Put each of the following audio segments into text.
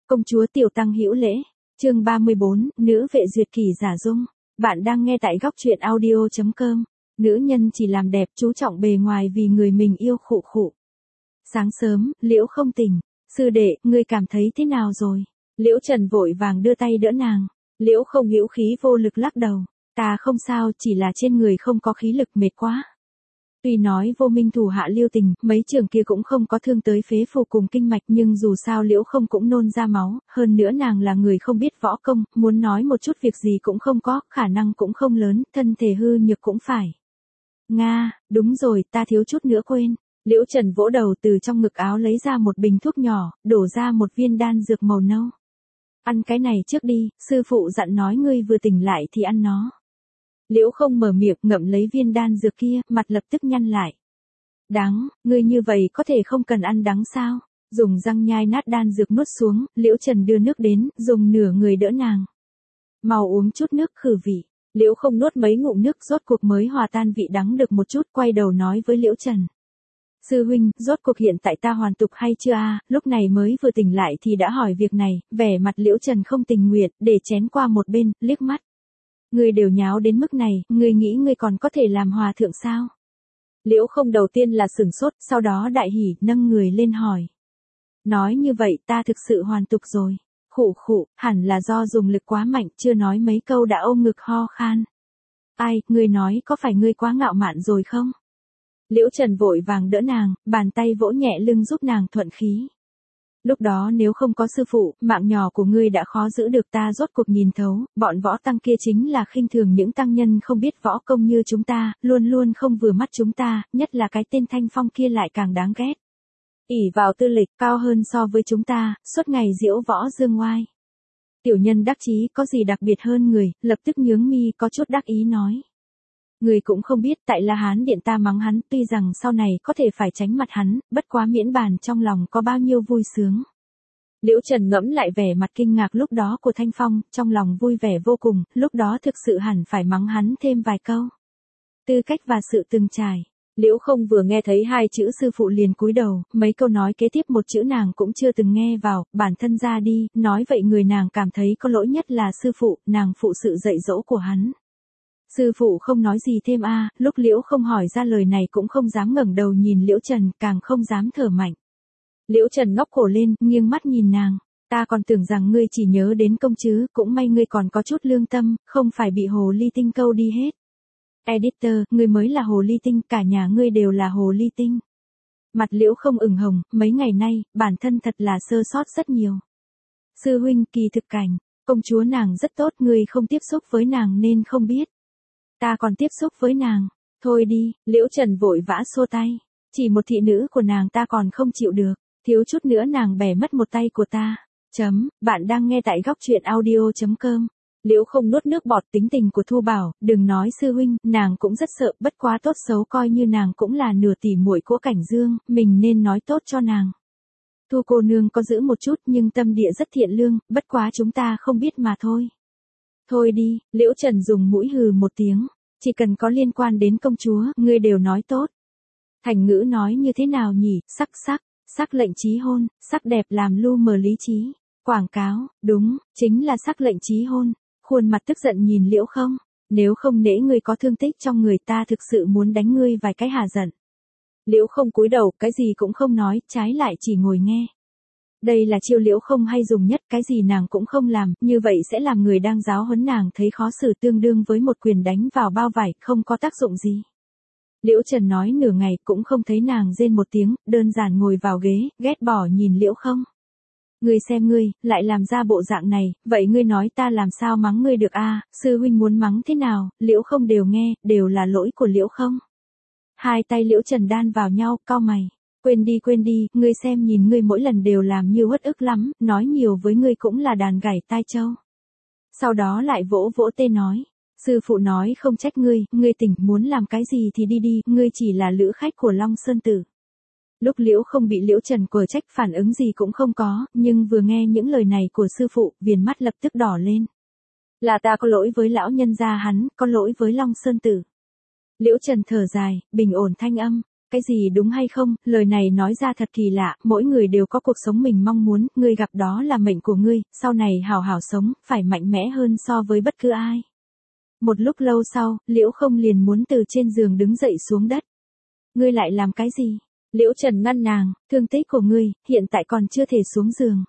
Công chúa Tiểu Tăng hữu lễ. Chương 34, nữ vệ duyệt kỳ giả dung. Bạn đang nghe tại góc truyện audio.com. Nữ nhân chỉ làm đẹp chú trọng bề ngoài vì người mình yêu khụ khụ. Sáng sớm, Liễu không tỉnh. Sư đệ, ngươi cảm thấy thế nào rồi? Liễu Trần vội vàng đưa tay đỡ nàng. Liễu không hữu khí vô lực lắc đầu. Ta không sao, chỉ là trên người không có khí lực mệt quá. Tuy nói vô minh thủ hạ lưu tình, mấy trường kia cũng không có thương tới phế phủ cùng kinh mạch, nhưng dù sao Liễu không cũng nôn ra máu, hơn nữa nàng là người không biết võ công, muốn nói một chút việc gì cũng không có, khả năng cũng không lớn, thân thể hư nhược cũng phải. Nga, đúng rồi, ta thiếu chút nữa quên. Liễu Trần vỗ đầu, từ trong ngực áo lấy ra một bình thuốc nhỏ, đổ ra một viên đan dược màu nâu. Ăn cái này trước đi, sư phụ dặn nói ngươi vừa tỉnh lại thì ăn nó. Liễu không mở miệng, ngậm lấy viên đan dược kia, mặt lập tức nhăn lại. Đắng, ngươi như vậy có thể không cần ăn đắng sao? Dùng răng nhai nát đan dược nuốt xuống, Liễu Trần đưa nước đến, dùng nửa người đỡ nàng. Mau uống chút nước khử vị. Liễu không nuốt mấy ngụm nước, rốt cuộc mới hòa tan vị đắng được một chút, quay đầu nói với Liễu Trần. Sư huynh, rốt cuộc hiện tại ta hoàn tục hay chưa a? Lúc này mới vừa tỉnh lại thì đã hỏi việc này, vẻ mặt Liễu Trần không tình nguyện, để chén qua một bên, liếc mắt. Ngươi đều nháo đến mức này, ngươi nghĩ ngươi còn có thể làm hòa thượng sao? Liễu không đầu tiên là sửng sốt, sau đó đại hỉ, nâng người lên hỏi. Nói như vậy ta thực sự hoàn tục rồi. Khụ khụ, hẳn là do dùng lực quá mạnh, chưa nói mấy câu đã ôm ngực ho khan. Ai, ngươi nói có phải ngươi quá ngạo mạn rồi không? Liễu Trần vội vàng đỡ nàng, bàn tay vỗ nhẹ lưng giúp nàng thuận khí. Lúc đó nếu không có sư phụ, mạng nhỏ của ngươi đã khó giữ được, ta rốt cuộc nhìn thấu, bọn võ tăng kia chính là khinh thường những tăng nhân không biết võ công như chúng ta, luôn luôn không vừa mắt chúng ta, nhất là cái tên Thanh Phong kia lại càng đáng ghét. Ỷ vào tư lịch cao hơn so với chúng ta, suốt ngày diễu võ dương ngoai. Tiểu nhân đắc chí có gì đặc biệt hơn người, lập tức nhướng mi có chút đắc ý nói. Người cũng không biết tại La Hán Điện ta mắng hắn, tuy rằng sau này có thể phải tránh mặt hắn, bất quá miễn bàn trong lòng có bao nhiêu vui sướng. Liễu Trần ngẫm lại vẻ mặt kinh ngạc lúc đó của Thanh Phong, trong lòng vui vẻ vô cùng, lúc đó thực sự hẳn phải mắng hắn thêm vài câu. Tư cách và sự từng trải. Liễu không vừa nghe thấy hai chữ sư phụ liền cúi đầu, mấy câu nói kế tiếp một chữ nàng cũng chưa từng nghe vào, bản thân ra đi, nói vậy người nàng cảm thấy có lỗi nhất là sư phụ, nàng phụ sự dạy dỗ của hắn. Sư phụ không nói gì thêm lúc Liễu không hỏi ra lời này cũng không dám ngẩng đầu nhìn Liễu Trần, càng không dám thở mạnh. Liễu Trần ngóc cổ lên, nghiêng mắt nhìn nàng, ta còn tưởng rằng ngươi chỉ nhớ đến công chứ, cũng may ngươi còn có chút lương tâm, không phải bị hồ ly tinh câu đi hết. Editor, ngươi mới là hồ ly tinh, cả nhà ngươi đều là hồ ly tinh. Mặt Liễu không ửng hồng, mấy ngày nay, bản thân thật là sơ sót rất nhiều. Sư huynh, kỳ thực cảnh, công chúa nàng rất tốt, ngươi không tiếp xúc với nàng nên không biết. Ta còn tiếp xúc với nàng, thôi đi, Liễu Trần vội vã xua tay, chỉ một thị nữ của nàng ta còn không chịu được, thiếu chút nữa nàng bẻ mất một tay của ta. Bạn đang nghe tại góc truyện audio.com. Liễu không nuốt nước bọt, tính tình của Thu Bảo, đừng nói sư huynh, nàng cũng rất sợ, bất quá tốt xấu coi như nàng cũng là nửa tỷ muội của Cảnh Dương, mình nên nói tốt cho nàng. Thu cô nương có giữ một chút nhưng tâm địa rất thiện lương, bất quá chúng ta không biết mà thôi. Thôi đi, Liễu Trần dùng mũi hừ một tiếng, chỉ cần có liên quan đến công chúa, ngươi đều nói tốt. Thành ngữ nói như thế nào nhỉ, sắc lệnh chí hôn, sắc đẹp làm lu mờ lý trí. Quảng cáo, đúng, chính là sắc lệnh chí hôn. Khuôn mặt tức giận nhìn Liễu không, nếu không nể ngươi có thương tích trong người ta thực sự muốn đánh ngươi vài cái hà giận. Liễu không cúi đầu, cái gì cũng không nói, trái lại chỉ ngồi nghe. Đây là chiêu Liễu không hay dùng nhất, cái gì nàng cũng không làm, như vậy sẽ làm người đang giáo huấn nàng thấy khó xử, tương đương với một quyền đánh vào bao vải, không có tác dụng gì. Liễu Trần nói nửa ngày cũng không thấy nàng rên một tiếng, đơn giản ngồi vào ghế, ghét bỏ nhìn Liễu không. Ngươi xem ngươi, lại làm ra bộ dạng này, vậy ngươi nói ta làm sao mắng ngươi được sư huynh muốn mắng thế nào, Liễu không đều nghe, đều là lỗi của Liễu không. Hai tay Liễu Trần đan vào nhau, cau mày. Quên đi, ngươi xem nhìn ngươi mỗi lần đều làm như uất ức lắm, nói nhiều với ngươi cũng là đàn gảy tai trâu. Sau đó lại vỗ vỗ tê nói, sư phụ nói không trách ngươi tỉnh, muốn làm cái gì thì đi, ngươi chỉ là lữ khách của Long Sơn Tử. Lúc Liễu không bị Liễu Trần quở trách, phản ứng gì cũng không có, nhưng vừa nghe những lời này của sư phụ, viền mắt lập tức đỏ lên. Là ta có lỗi với lão nhân gia hắn, có lỗi với Long Sơn Tử. Liễu Trần thở dài, bình ổn thanh âm, Cái gì đúng hay không, lời này nói ra thật kỳ lạ, mỗi người đều có cuộc sống mình mong muốn, ngươi gặp đó là mệnh của ngươi, sau này hào hào sống, phải mạnh mẽ hơn so với bất cứ ai. Một lúc lâu sau, Liễu Không liền muốn từ trên giường đứng dậy xuống đất. Ngươi lại làm cái gì? Liễu Trần ngăn nàng, thương tích của ngươi, hiện tại còn chưa thể xuống giường.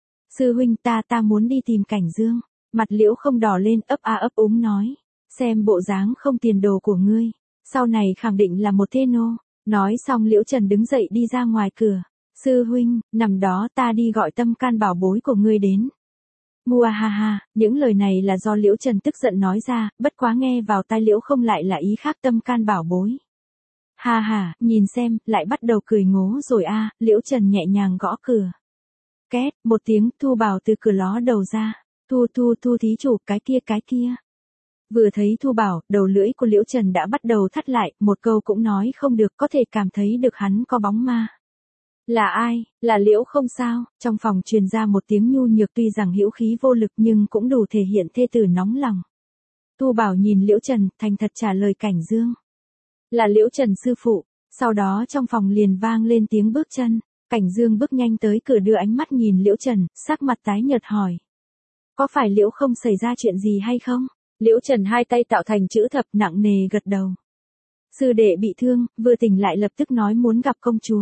Sư huynh ta muốn đi tìm Cảnh Dương. Mặt Liễu Không đỏ lên ấp a ấp úng nói. Xem bộ dáng không tiền đồ của ngươi. Sau này khẳng định là một thê nô. Nói xong Liễu Trần đứng dậy đi ra ngoài cửa. Sư huynh, nằm đó ta đi gọi tâm can bảo bối của ngươi đến. Mua ha ha, những lời này là do Liễu Trần tức giận nói ra, bất quá nghe vào tai Liễu Không lại là ý khác tâm can bảo bối. Ha ha, nhìn xem, lại bắt đầu cười ngố rồi a. Liễu Trần nhẹ nhàng gõ cửa. Két, một tiếng, Thu Bảo từ cửa ló đầu ra. Thu thí chủ, cái kia. Vừa thấy Thu Bảo, đầu lưỡi của Liễu Trần đã bắt đầu thắt lại, một câu cũng nói không được, có thể cảm thấy được hắn có bóng ma. Là ai? Là Liễu Không sao? Trong phòng truyền ra một tiếng nhu nhược tuy rằng hữu khí vô lực nhưng cũng đủ thể hiện thê tử nóng lòng. Thu Bảo nhìn Liễu Trần, thành thật trả lời Cảnh Dương. Là Liễu Trần sư phụ. Sau đó trong phòng liền vang lên tiếng bước chân. Cảnh Dương bước nhanh tới cửa đưa ánh mắt nhìn Liễu Trần, sắc mặt tái nhợt hỏi. Có phải Liễu Không xảy ra chuyện gì hay không? Liễu Trần hai tay tạo thành chữ thập nặng nề gật đầu. Sư đệ bị thương, vừa tỉnh lại lập tức nói muốn gặp công chúa.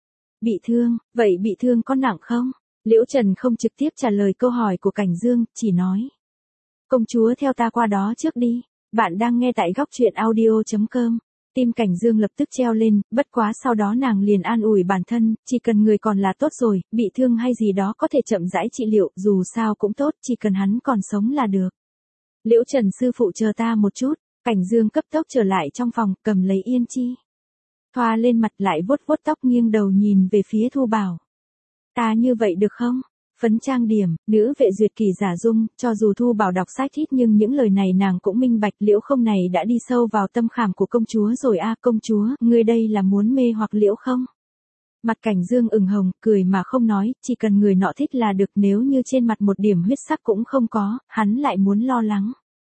Bị thương, vậy bị thương có nặng không? Liễu Trần không trực tiếp trả lời câu hỏi của Cảnh Dương, chỉ nói. Công chúa theo ta qua đó trước đi. Bạn đang nghe tại góc truyện audio.com. Tim Cảnh Dương lập tức treo lên, bất quá sau đó nàng liền an ủi bản thân, chỉ cần người còn là tốt rồi, bị thương hay gì đó có thể chậm rãi trị liệu, dù sao cũng tốt, chỉ cần hắn còn sống là được. Liễu Trần sư phụ chờ ta một chút. Cảnh Dương cấp tốc trở lại trong phòng, cầm lấy yên chi. Thoa lên mặt lại vuốt vuốt tóc, nghiêng đầu nhìn về phía Thu Bảo. Ta như vậy được không? Phấn trang điểm, nữ vệ duyệt kỳ giả dung, cho dù Thu Bảo đọc sách ít nhưng những lời này nàng cũng minh bạch. Liễu Không này đã đi sâu vào tâm khảm của công chúa rồi a. Công chúa, ngươi đây là muốn mê hoặc Liễu Không? Mặt Cảnh Dương ửng hồng, cười mà không nói, chỉ cần người nọ thích là được, nếu như trên mặt một điểm huyết sắc cũng không có, hắn lại muốn lo lắng.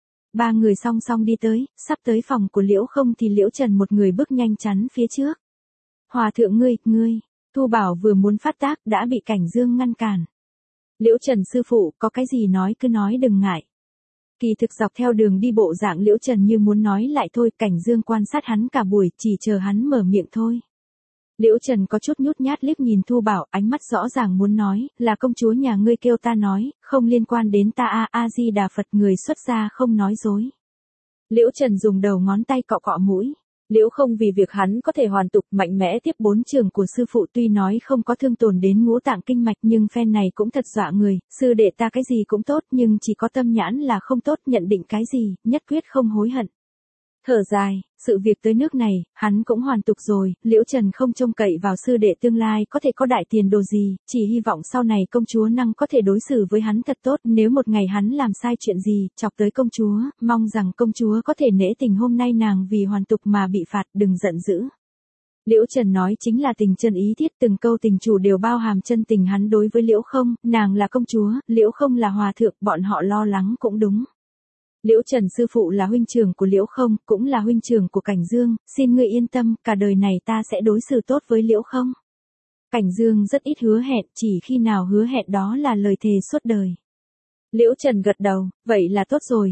Ba người song song đi tới, sắp tới phòng của Liễu Không thì Liễu Trần một người bước nhanh chắn phía trước. Hòa thượng ngươi, Thu Bảo vừa muốn phát tác đã bị Cảnh Dương ngăn cản. Liễu Trần sư phụ, có cái gì nói cứ nói đừng ngại. Kỳ thực dọc theo đường đi bộ dạng Liễu Trần như muốn nói lại thôi, Cảnh Dương quan sát hắn cả buổi, chỉ chờ hắn mở miệng thôi. Liễu Trần có chút nhút nhát liếc nhìn Thu Bảo, ánh mắt rõ ràng muốn nói, là công chúa nhà ngươi kêu ta nói, không liên quan đến ta a. Di Đà Phật, người xuất gia không nói dối. Liễu Trần dùng đầu ngón tay cọ cọ mũi. Liễu Không vì việc hắn có thể hoàn tục mạnh mẽ tiếp 4 trường của sư phụ, tuy nói không có thương tổn đến ngũ tạng kinh mạch nhưng phen này cũng thật dọa người. Sư đệ ta cái gì cũng tốt nhưng chỉ có tâm nhãn là không tốt, nhận định cái gì, nhất quyết không hối hận. Thở dài, sự việc tới nước này, hắn cũng hoàn tục rồi. Liễu Trần không trông cậy vào sư đệ tương lai có thể có đại tiền đồ gì, chỉ hy vọng sau này công chúa năng có thể đối xử với hắn thật tốt. Nếu một ngày hắn làm sai chuyện gì, chọc tới công chúa, mong rằng công chúa có thể nể tình hôm nay nàng vì hoàn tục mà bị phạt, đừng giận dữ. Liễu Trần nói chính là tình chân ý thiết, từng câu tình chủ đều bao hàm chân tình hắn đối với Liễu Không, nàng là công chúa, Liễu Không là hòa thượng, bọn họ lo lắng cũng đúng. Liễu Trần sư phụ là huynh trưởng của Liễu Không, cũng là huynh trưởng của Cảnh Dương, xin ngươi yên tâm, cả đời này ta sẽ đối xử tốt với Liễu Không. Cảnh Dương rất ít hứa hẹn, chỉ khi nào hứa hẹn đó là lời thề suốt đời. Liễu Trần gật đầu, vậy là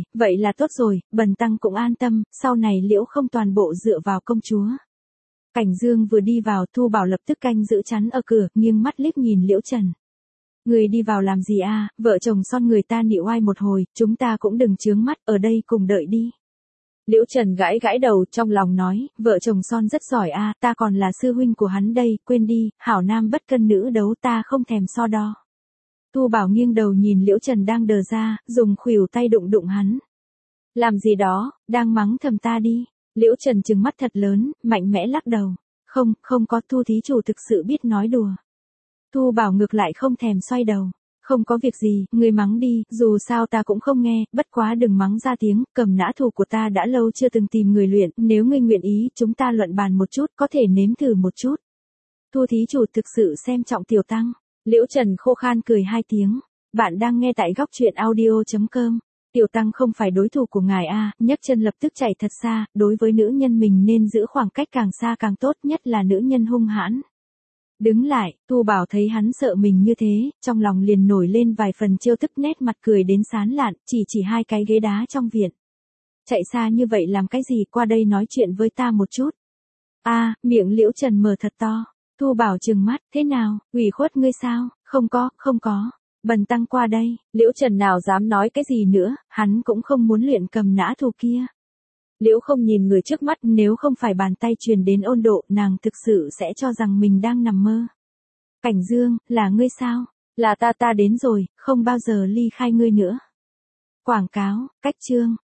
tốt rồi, bần tăng cũng an tâm, sau này Liễu Không toàn bộ dựa vào công chúa. Cảnh Dương vừa đi vào, Thu Bảo lập tức canh giữ chắn ở cửa, nghiêng mắt liếc nhìn Liễu Trần. Người đi vào làm gì a? Vợ chồng son người ta nịu oai một hồi, chúng ta cũng đừng chướng mắt, ở đây cùng đợi đi. Liễu Trần gãi gãi đầu, trong lòng nói, vợ chồng son rất giỏi a, ta còn là sư huynh của hắn đây, quên đi, hảo nam bất cân nữ đấu, ta không thèm so đo. Thu Bảo nghiêng đầu nhìn Liễu Trần đang đờ ra, dùng khuỷu tay đụng đụng hắn. Làm gì đó, đang mắng thầm ta đi. Liễu Trần trừng mắt thật lớn, mạnh mẽ lắc đầu. Không có, Thu thí chủ thực sự biết nói đùa. Thu Bảo ngược lại không thèm xoay đầu. Không có việc gì, ngươi mắng đi, dù sao ta cũng không nghe, bất quá đừng mắng ra tiếng, Cầm Nã thủ của ta đã lâu chưa từng tìm người luyện, nếu ngươi nguyện ý, chúng ta luận bàn một chút, có thể nếm thử một chút. Thu thí chủ thực sự xem trọng tiểu tăng. Liễu Trần khô khan cười hai tiếng. Bạn đang nghe tại góc truyện audio.com. Tiểu tăng không phải đối thủ của ngài a, nhấc chân lập tức chạy thật xa, đối với nữ nhân mình nên giữ khoảng cách càng xa càng tốt, nhất là nữ nhân hung hãn. Đứng lại, Thu Bảo thấy hắn sợ mình như thế, trong lòng liền nổi lên vài phần trêu tức, nét mặt cười đến sán lạn, chỉ hai cái ghế đá trong viện. Chạy xa như vậy làm cái gì, qua đây nói chuyện với ta một chút. A, miệng Liễu Trần mở thật to. Thu Bảo trừng mắt, thế nào, ủy khuất ngươi sao, không có. Bần tăng qua đây, Liễu Trần nào dám nói cái gì nữa, hắn cũng không muốn luyện cầm nã thù kia. Liễu không nhìn người trước mắt, nếu không phải bàn tay truyền đến ôn độ, nàng thực sự sẽ cho rằng mình đang nằm mơ. Cảnh Dương, là ngươi sao? Là ta đến rồi, không bao giờ ly khai ngươi nữa. Quảng cáo, cách chương.